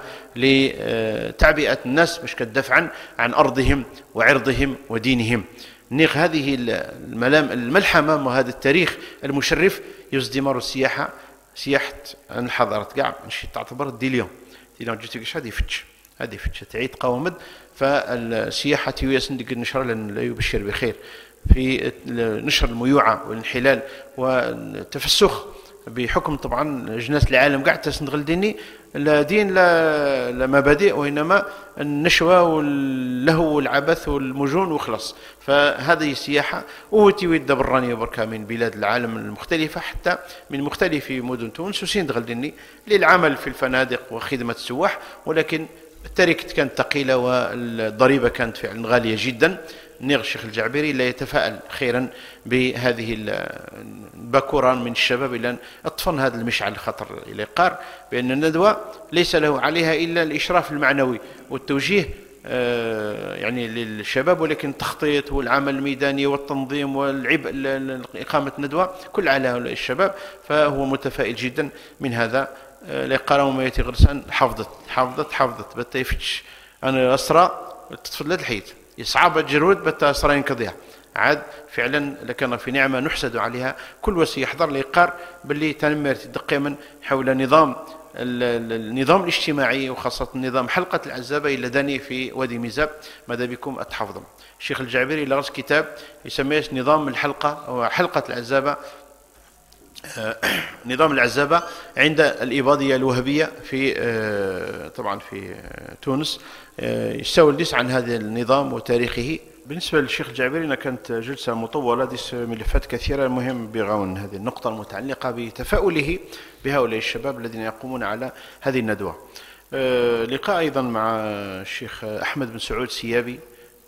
لتعبئة الناس مش كالدفعا عن أرضهم وعرضهم ودينهم. نيخ هذه الملام الملحمة وهذا التاريخ المشرف يزدمر السياحة سياحة الحضارة كاع ماشي تعتبر دي اليوم دي اليوم جيتي هذه فتش هذه فتش تعيد قوامد. فالسياحة يسندق النشر لأن لا يبشر بخير في نشر الميوعة والانحلال والتفسخ بحكم طبعا جناس العالم قاعد تسندغل ديني لا دين لا, لا مبادئ وإنما النشوة واللهو والعبث والمجون وخلص. فهذه السياحة وتي براني وبركة من بلاد العالم المختلفة حتى من مختلف مدن تونس وسندغل ديني للعمل في الفنادق وخدمة السواح، ولكن التركة كانت ثقيلة والضريبة كانت فعلا غالية جدا. نيغ الشيخ الجعبيري لا يتفائل خيرا بهذه الباكوران من الشباب إلى أن أطفن هذا المشعل الخطر إلى قار بأن الندوة ليس له عليها إلا الإشراف المعنوي والتوجيه يعني للشباب، ولكن التخطيط والعمل الميداني والتنظيم والعبء إقامة الندوة كل على هؤلاء الشباب. فهو متفائل جدا من هذا. لقرأوا ما يتغرسان حافظت حافظت حافظت بتا يفتش أنا أسرى تتفضل الحيط يصعب الجرود بتا أسرى ينقضيها. عاد فعلا لكن في نعمة نحسد عليها كل وسي يحضر ليقار باللي تنمر دقيما حول نظام النظام الاجتماعي وخاصة نظام حلقة العزابة إلى داني في وادي ميزاب ماذا بكم أتحفظم. الشيخ الجعبيري لغز كتاب يسميه نظام الحلقة أو حلقة العزابة نظام العزابة عند الإباضية الوهابية في طبعا في تونس. يستوى الديس عن هذا النظام وتاريخه. بالنسبة للشيخ الجعبيري كانت جلسة مطولة ديس ملفات كثيرة. المهم بغون هذه النقطة المتعلقة بتفاؤله بهؤلاء الشباب الذين يقومون على هذه الندوة. لقاء أيضا مع الشيخ أحمد بن سعود سيابي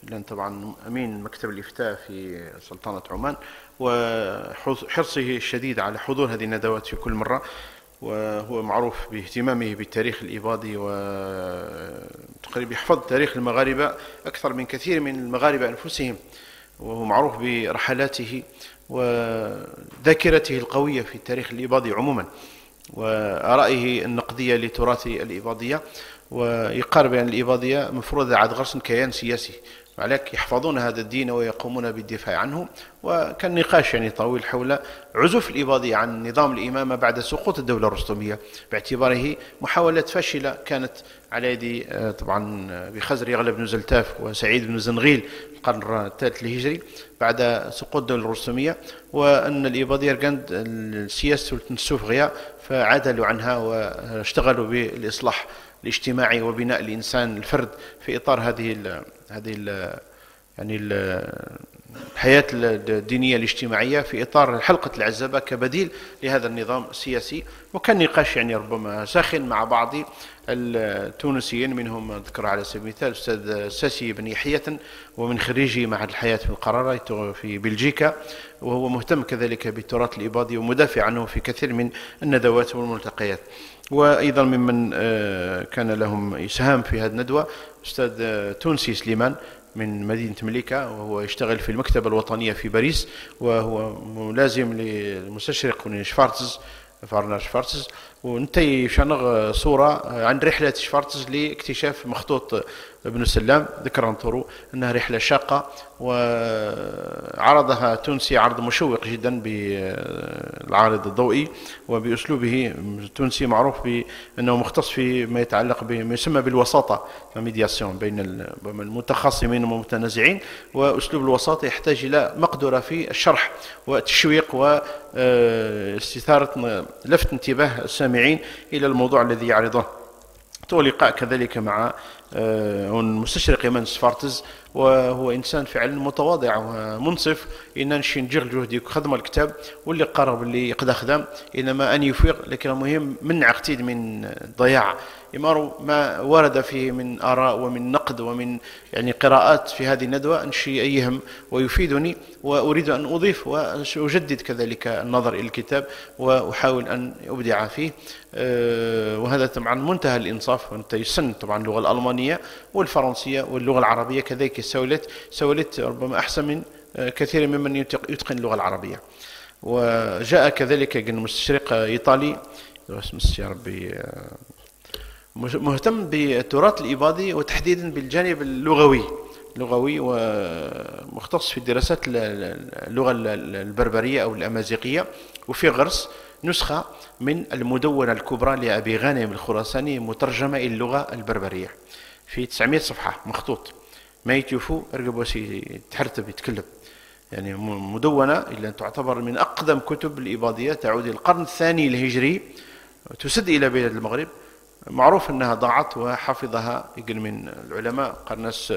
لأن طبعا أمين مكتب الإفتاء في سلطنة عمان، وحرصه الشديد على حضور هذه الندوات في كل مرة، وهو معروف باهتمامه بالتاريخ الإباضي، وتقريبا يحفظ تاريخ المغاربة أكثر من كثير من المغاربة أنفسهم، وهو معروف برحلاته وذاكرته القوية في التاريخ الإباضي عموما، وآرائه النقدية لتراث الإباضية، ويقارب بأن الإباضية مفروضة عاد غرس كيان سياسي، عليك يحفظون هذا الدين ويقومون بالدفاع عنه. وكان نقاش يعني طويل حول عزوف الإباضية عن نظام الإمامة بعد سقوط الدولة الرستمية، باعتباره محاولة فاشلة كانت على يد طبعا بخزر يغلب بن زلتاف وسعيد بن زنغيل القرن الثالث الهجري بعد سقوط الدولة الرستمية، وأن الإباضية رقند السياسة النسوف غياء، فعدلوا عنها واشتغلوا بالإصلاح الاجتماعي وبناء الإنسان الفرد في إطار هذه ال هذه ال يعني الحياة الدينية الاجتماعية في إطار حلقة العزبة كبديل لهذا النظام السياسي. وكان نقاش يعني ربما ساخن مع بعض التونسيين، منهم ذكر على سبيل المثال الأستاذ ساسي بن يحيى، ومن خريجي معهد الحياة في القرارة في بلجيكا، وهو مهتم كذلك بالتراث الإباضي ومدافع عنه في كثير من الندوات والملتقيات. وأيضا ممن كان لهم إسهام في هذه الندوة أستاذ تونسي سليمان من مدينة مليكا، وهو يشتغل في المكتبة الوطنية في باريس، وهو ملازم للمستشرق من شفارتز فارنا شفارتز، ونتي شنغ صورة عن رحلة شفارتز لاكتشاف مخطوط ابن سلام، ذكر انطرو أنها رحلة شاقة، وعرضها تونسي عرض مشوق جدا بالعارض الضوئي وبأسلوبه التونسي، معروف بأنه مختص في ما يتعلق بما يسمى بالوساطة، الميدياسيون بين المتخاصمين والمتنازعين، وأسلوب الوساطة يحتاج إلى مقدرة في الشرح والتشويق واستثارة لفت انتباه السامعين إلى الموضوع الذي يعرضه. لقاء كذلك مع المستشرق يمن سفارتز، وهو إنسان فعلا متواضع ومنصف، إن نشي نجغل جهدي خدم الكتاب واللي قرب اللي يقدر خدم، إنما أن يفيق، لكن المهم من عقتيد من ضياع إمارو ما ورد فيه من آراء ومن نقد ومن يعني قراءات في هذه الندوة أنشي أيهم ويفيدني، وأريد أن أضيف وأجدد كذلك النظر إلى الكتاب وأحاول أن أبدع فيه. وهذا طبعا منتهى الإنصاف، وأنت يسن طبعا اللغة الألمانية والفرنسية واللغة العربية كذلك سولت سولت ربما أحسن من كثير ممن يتقن اللغة العربية. وجاء كذلك المستشرق إيطالي يا ربي مهتم بالتراث الإباضي وتحديدا بالجانب اللغوي لغوي ومختص في دراسات اللغة البربرية أو الأمازيغية، وفي غرس نسخة من المدونة الكبرى لأبي غانم الخراساني مترجمة إلى اللغة البربرية في تسعمائة صفحة مخطوط، ما يتوفوا أرقبوسي تحرتب يتكلم، يعني مدونة إلا أن تعتبر من أقدم كتب الإباضية، تعود إلى القرن الثاني الهجري، تسد إلى بلاد المغرب. معروف أنها ضاعت وحفظها يقول من العلماء قرناس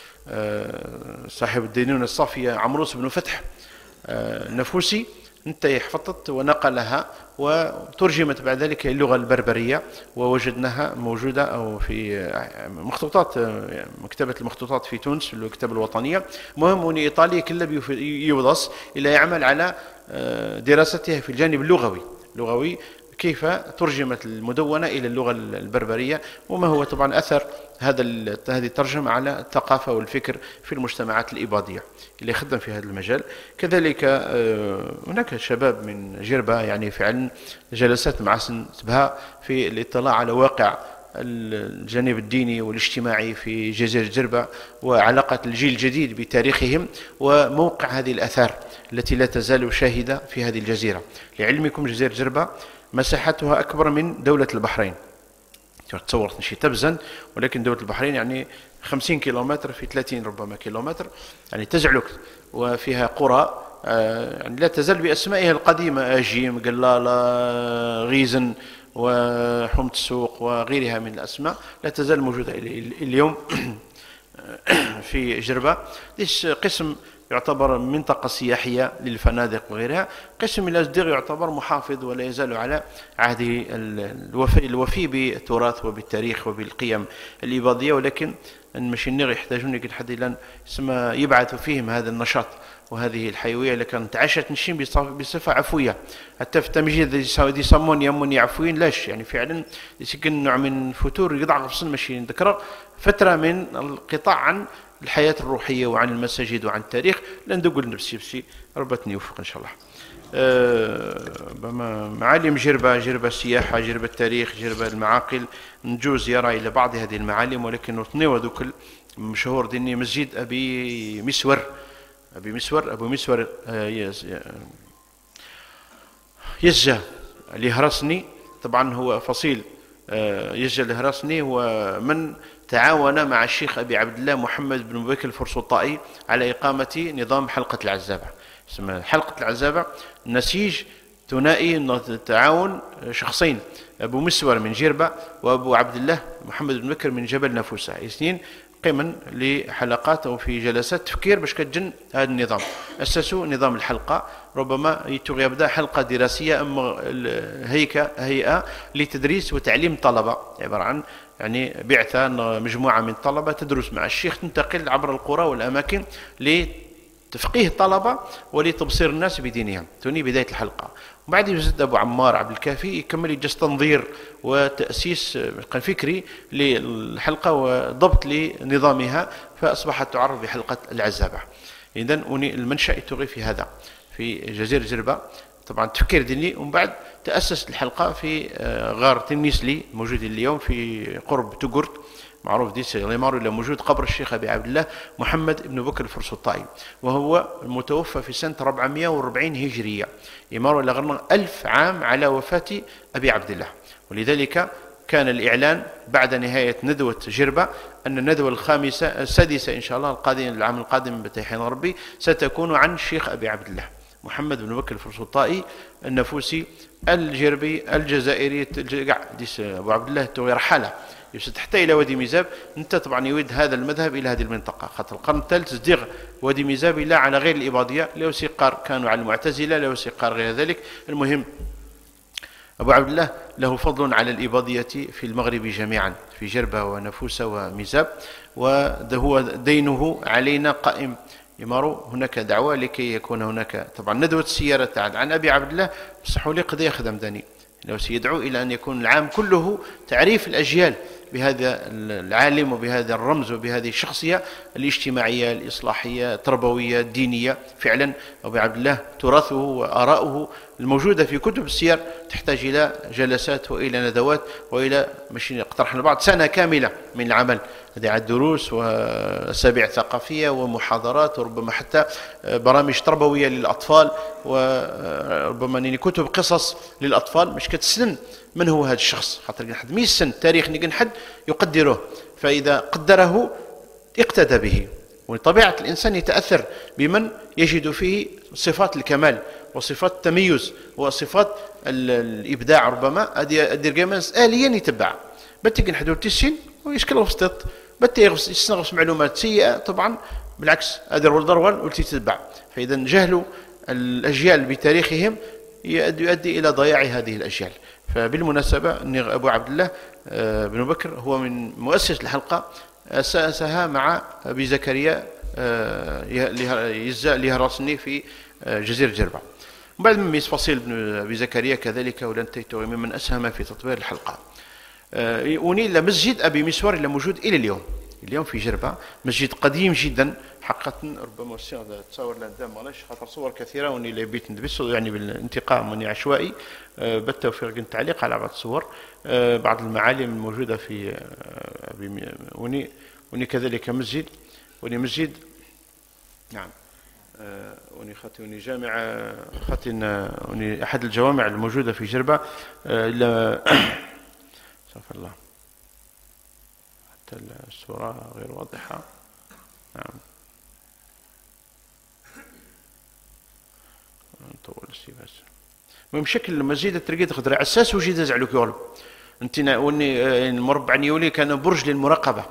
صاحب الدينونة الصافية عمروس بن فتح النفوسي، انت حفظت ونقلها وترجمت بعد ذلك اللغة البربرية، ووجدناها موجودة أو في مخطوطات مكتبة المخطوطات في تونس المكتبة الوطنية. مهم أن إيطاليا كله يوضص إلى يعمل على دراستها في الجانب اللغوي اللغوي كيف ترجمت المدونة إلى اللغة البربرية، وما هو طبعا أثر هذا هذه الترجمة على الثقافة والفكر في المجتمعات الإباضية اللي يخدم في هذا المجال. كذلك هناك شباب من جربة يعني فعلا جلسات مع سنتبها في الاطلاع على واقع الجانب الديني والاجتماعي في جزيرة جربة، وعلاقة الجيل الجديد بتاريخهم، وموقع هذه الآثار التي لا تزال شاهدة في هذه الجزيرة. لعلمكم جزيرة جربة مساحتها أكبر من دولة البحرين، تصور شيء تبزن، ولكن دولة البحرين يعني خمسين كيلومتر في ثلاثين ربما كيلومتر، يعني تزعلك، وفيها قرى يعني لا تزال بأسمائها القديمة، أجيم، قلالة، غيزن، وحومة السوق وغيرها من الأسماء لا تزال موجودة اليوم في جربة. ليش قسم يعتبر منطقة سياحية للفنادق وغيرها. قسم الأزدير يعتبر محافظ ولا يزال على عهده الوفي, الوفي بالتراث وبالتاريخ وبالقيم الإباضية، ولكن المشينير يحتاجون يمكن حد الآن يبعث فيهم هذا النشاط وهذه الحيوية اللي كانت عاشت نشين بصفة عفوية. حتى في التمجيد دي يسمون يموني عفويين لاش، يعني فعلا يسكن نوع من فتور يقطع غفصن ماشي ذكر فترة من القطاع عن الحياة الروحية وعن المساجد وعن التاريخ. لن نقول نفسي بسي ربتني يوفق إن شاء الله. أه معالم جربة، جربة السياحة، جربة التاريخ، جربة المعاقل، نجو زيارة إلى بعض هذه المعالم، ولكن نتناول ذوك مشهور ديني مسجد أبي مسور أبي مسور أبو مسور يزجى الهرسني. طبعا هو فصيل يزجى الهرسني هو من تعاون مع الشيخ أبي عبد الله محمد بن بكر الفرسطائي على إقامة نظام حلقة العزابة. اسمها حلقة العزابة نسيج ثنائي تعاون شخصين، أبو مسور من جربة وأبو عبد الله محمد بن بكر من جبل نافوسة، اثنين قيما لحلقات أو في جلسات تفكير باش كتجن هذا النظام. أسسوا نظام الحلقة، ربما يبدأ حلقة دراسية أما هيكة هيئة لتدريس وتعليم الطلبة، عبارة عن يعني بعثة مجموعة من الطلبة تدرس مع الشيخ، تنتقل عبر القرى والأماكن لتفقيه الطلبة ولتبصير الناس بدينهم. توني بداية الحلقة. وبعد يزيد أبو عمار عبد الكافي يكمل يجلس تنظير وتأسيس فكري للحلقة وضبط لنظامها، فأصبحت تعرف بحلقة العزابة. إذن المنشأ يتوغي في هذا في جزيرة جربة، طبعا تفكير ديني. ومن بعد تأسست الحلقة في غار تنيسلي موجود اليوم في قرب تقرت، معروف ديس الغمار، إلى موجود قبر الشيخ أبي عبد الله محمد بن بكر الفرسطائي، وهو المتوفى في سنة أربعمائة وأربعين هجرية، يمر إلى غرنا ألف عام على وفاة أبي عبد الله. ولذلك كان الإعلان بعد نهاية ندوة جربة أن الندوة الخامسة السادسة إن شاء الله القادم العام القادم بتيحين ربي ستكون عن الشيخ أبي عبد الله محمد بن بكر الفرسطائي النفوسي الجربي الجزائري ديس أبو عبد الله توي رحالة يوسد حتى إلى وادي ميزاب. أنت طبعا يود هذا المذهب إلى هذه المنطقة، خاطر القرن الثالث صديق وادي ميزاب لا على غير الإباضية، له سيقار كانوا على المعتزلة، له سيقار غير ذلك. المهم أبو عبد الله له فضل على الإباضية في المغرب جميعا، في جربة ونفوسة وميزاب، وهو دينه علينا قائم. يمر هناك دعوة لكي يكون هناك طبعا ندوة السيارة عن أبي عبد الله، بصحوا لي قد يخدم داني لو سيدعو إلى أن يكون العام كله تعريف الأجيال بهذا العالم وبهذا الرمز وبهذه الشخصية الاجتماعية الإصلاحية التربوية الدينية. فعلا أبو عبد الله تراثه وآراؤه الموجودة في كتب السير تحتاج إلى جلسات وإلى ندوات وإلى مش يقترح البعض سنة كاملة من العمل، هذه دروس وأسابيع ثقافية ومحاضرات وربما حتى برامج تربوية للأطفال، وربما كتب قصص للأطفال مش كتسن من هو هذا الشخص، خاطر حد مي السن التاريخ نيجن حد يقدره، فإذا قدره اقتدى به. وطبيعة الإنسان يتأثر بمن يجد فيه صفات الكمال وصفات التميز وصفات الإبداع. ربما هذه الدرجامس آليا يتبع بتيجي حدود تسين ويشكل وسط بتي يصنغ معلومات سيئة، طبعا بالعكس هذا هو الضرورة والتتبع. فإذا جهل الأجيال بتاريخهم يؤدي إلى ضياع هذه الأجيال. فبالمناسبة أن أبو عبد الله بن بكر هو من مؤسس الحلقة، أساسها مع أبي زكريا الهرسني في جزيرة جربة. بعد من فصيل بن أبي زكريا كذلك ولنتيت ممن أسهم في تطوير الحلقة. ونيل مسجد أبي مسور اللي موجود إلى اليوم اليوم في جربة، مسجد قديم جدا حقيقة. ربما تصور لنا معلش خاطر صور كثيرة وني اللي بيت ندبس يعني بالانتقاء من عشوائي، بالتوفيق التعليق على بعض الصور بعض المعالم الموجودة في وني وني كذلك مسجد وني مسجد نعم وني خاطي وني جامع خاطي وني أحد الجوامع الموجودة في جربة إلى استغفر الله حتى الصورة غير واضحة. نعم نطول السي بس المهم شكل المسجد تلقيت خضراء اساس وجد زعلوك يقول انت وني المربع نيولي كان برج للمراقبه،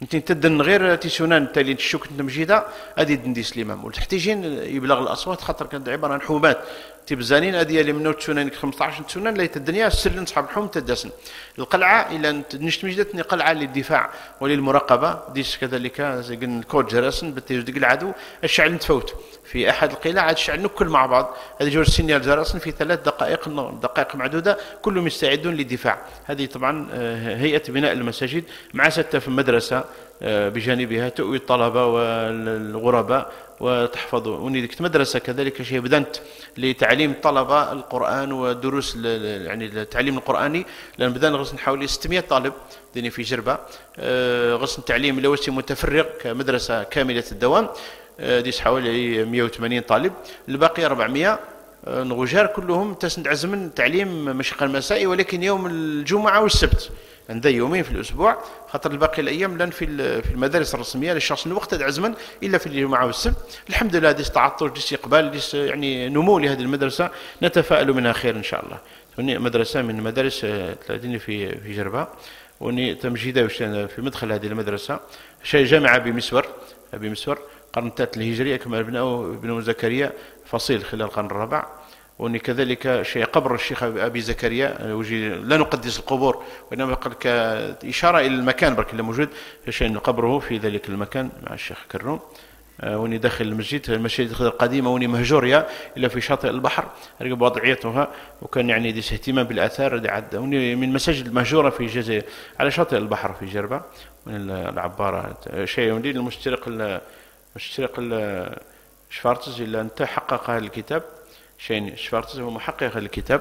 انت تدن غير تيسونان تالي تشوك مجيده غادي دنديس الامام وتحتيجين يبلغ الاصوات خاطر كانت عباره عن حومات تبزانين هذه اللي منو تسونان خمسطاش تسونان لا الدنيا سلن صحاب الحوم تداسن القلعه الى نشت مجدتني قلعه للدفاع وللمراقبه ديس كذلك زي قلنا الكود جراسن بتيزدق العدو الشعل نتفوت في احد القلاع عاد الشعل نكل مع بعض هذه جوج سينيال جراسن في ثلاث دقائق دقائق معدوده كلهم يستعدون للدفاع. هذه طبعا هيئه بناء المساجد مع سته في المدرسه بجانبها تؤوي الطلبه والغرباء وتحفظ ونيدك مدرسه كذلك شيء بدنت لتعليم الطلبه القران ودروس يعني التعليم القراني لان بدانا غصن حوالي ستمائة طالب ديني في جربه غصن تعليم لوسي متفرغ كمدرسه كامله الدوام ديس حوالي مئة وثمانين طالب الباقي أربعمائة نغجار كلهم تسند عزمن تعليم مشق المسائي ولكن يوم الجمعه والسبت عندها يومين في الاسبوع خاطر الباقي الايام لن في في المدارس الرسميه للشخص الوقت عزما الا في الجمعه والسبت. الحمد لله ديس تعطش ديس اقبال ديس يعني نمو لهذه المدرسه نتفائل منها خير ان شاء الله. هني مدرسه من المدارس ثلاثين في في جربه وني تمجيده في مدخل هذه المدرسه شيء جامعه بمسور بمسور القرن الثالث الهجري كما بناه ابن زكريا فصيل خلال القرن الرابع واني كذلك شيء قبر الشيخ ابي زكريا وجي لا نقدس القبور وانما قال كاشاره الى المكان برك اللي موجود شيء قبره في ذلك المكان مع الشيخ كروم وني داخل المسجد المساجد القديمه وني مهجوريه الا في شاطئ البحر رقب وضعيتها وكان يعني ديس اهتمام بالاثار عاد وني من المساجد المهجوره في الجزائر على شاطئ البحر في جربه من العباره شيء ولي المشترق المشترق شفارتز اللي انت حقق هذا الكتاب شين شفارتز هو محقق الكتاب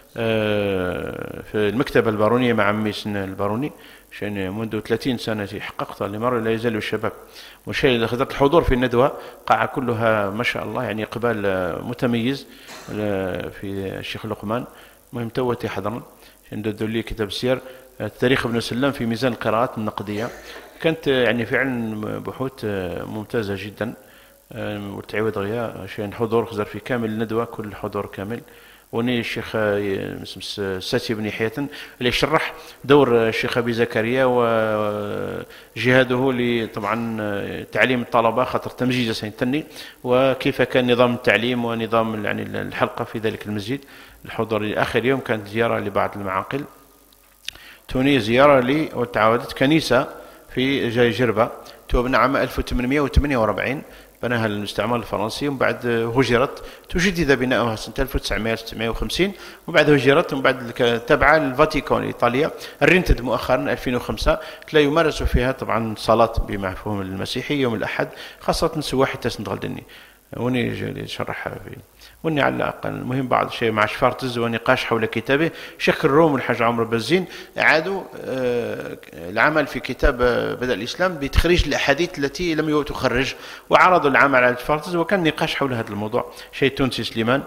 في المكتبة البارونية مع عمي سن الباروني شين منذ ثلاثين سنة حققت لمرة لا يزال الشباب وشيء اللي خذت الحضور في الندوة قاعة كلها ما شاء الله يعني إقبال متميز في الشيخ لقمان مهم توتي حضرا شين دو لي كتاب السير تاريخ ابن سلام في ميزان القراءات النقدية كانت يعني فعلا بحوث ممتازة جدا وتعود غيا شين حضور خزر في كامل الندوة كل حضور كامل وني الشيخ ساتي بن حياتن اللي شرح دور الشيخ ابي زكريا وجهاده لطبعا تعليم الطلبه خاطر تمجيد سنتني وكيف كان نظام التعليم ونظام يعني الحلقه في ذلك المسجد. الحضور اخر يوم كانت زياره لبعض المعاقل توني زياره لي وتعاودت كنيسه في جاي جربه توبنا عام ألف وثمانمائة وثمانية وأربعين بناها الاستعمار الفرنسي ومن بعد هجرت تجدد بناؤها سنة ألف وتسعمائة وستة وخمسين وبعد هجرت ومن بعد تابعة للفاتيكان إيطاليا الرنتد مؤخرا ألفين وخمسة لا يمارس فيها طبعا صلاة بمفهوم المسيحي يوم الأحد خاصة سواحي تسند غلدني وني جالي شرحها في وني على الأقل المهم بعض الشيء مع شفارتز ونقاش حول كتابه شيخ الروم والحاج عمرو بزين أعادوا العمل في كتاب بدء الإسلام بتخريج الأحاديث التي لم تخرج وعرضوا العمل على شفارتز وكان نقاش حول هذا الموضوع شيء تونسي سليمان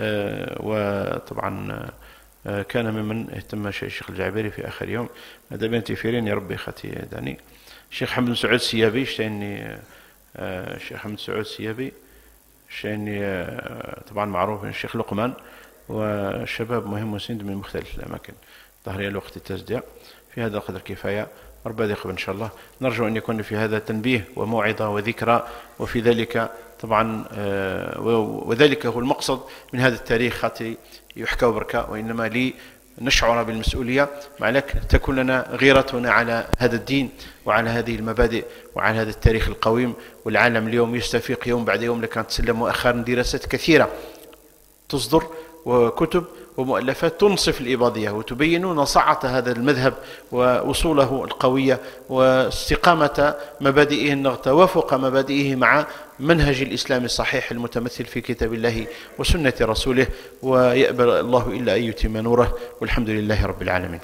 وطبعا كان ممن اهتم الشيخ الجعبري في آخر يوم هذا بنتي فيرين يا ربي ختي داني الشيخ حمد سعود السيابي شتاني الشيخ حمد سعود السيابي شاني طبعا معروف الشيخ لقمان والشباب مهم وسند من مختلف الأماكن ظهري الوقت التسديع في هذا القدر كفاية ربنا يقبل إن شاء الله. نرجو أن يكون في هذا تنبيه وموعظة وذكرى وفي ذلك طبعا وذلك هو المقصد من هذا التاريخ خاطي يحكى وبركة وإنما لي نشعر بالمسؤولية مع لك تكون لنا غيرتنا على هذا الدين وعلى هذه المبادئ وعلى هذا التاريخ القويم. والعالم اليوم يستفيق يوم بعد يوم لكانت تسلم مؤخرا دراسات كثيرة تصدر وكتب ومؤلفات تنصف الإباضية وتبين نصعة هذا المذهب وأصوله القوية واستقامة مبادئه توافق مبادئه مع منهج الإسلام الصحيح المتمثل في كتاب الله وسنة رسوله ويأبى الله إلا أن يتم نوره والحمد لله رب العالمين.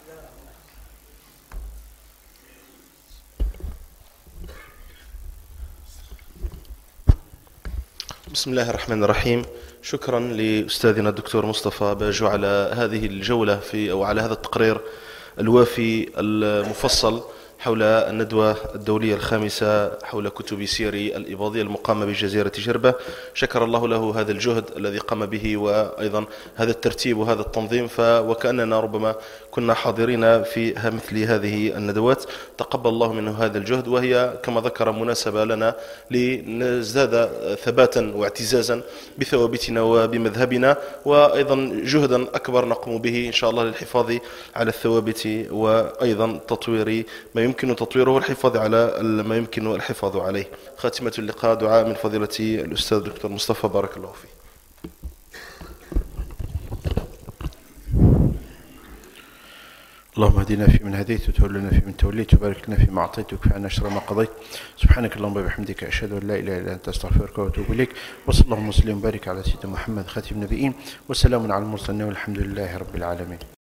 بسم الله الرحمن الرحيم. شكرا لأستاذنا الدكتور مصطفى باجو على هذه الجولة في أو على هذا التقرير الوافي المفصل حول الندوة الدولية الخامسة حول كتب سير الإباضية المقامة بجزيرة جربة. شكر الله له هذا الجهد الذي قام به، وأيضا هذا الترتيب وهذا التنظيم، وكأننا ربما كنا حاضرين في مثل هذه الندوات. تقبل الله منه هذا الجهد، وهي كما ذكر مناسبة لنا لنزداد ثباتا واعتزازا بثوابتنا وبمذهبنا، وأيضا جهدا أكبر نقوم به إن شاء الله للحفاظ على الثوابت، وأيضا تطوير ما يمكن تطويره والحفاظ على ما يمكن الحفاظ عليه. خاتمة اللقاء دعاء من فضيلة الأستاذ الدكتور مصطفى، بارك الله فيه. اللهم اهدنا فيمن هديت، وتولنا فيمن توليت، وبارك لنا فيما اعطيت، وكفانا شر ما قضيت. سبحانك اللهم وبحمدك، اشهد ان لا اله الا انت، استغفرك واتوب اليك. وصلى الله وسلم وبارك على سيدنا محمد خاتم النبيين، وسلام على المرسلين، والحمد لله رب العالمين.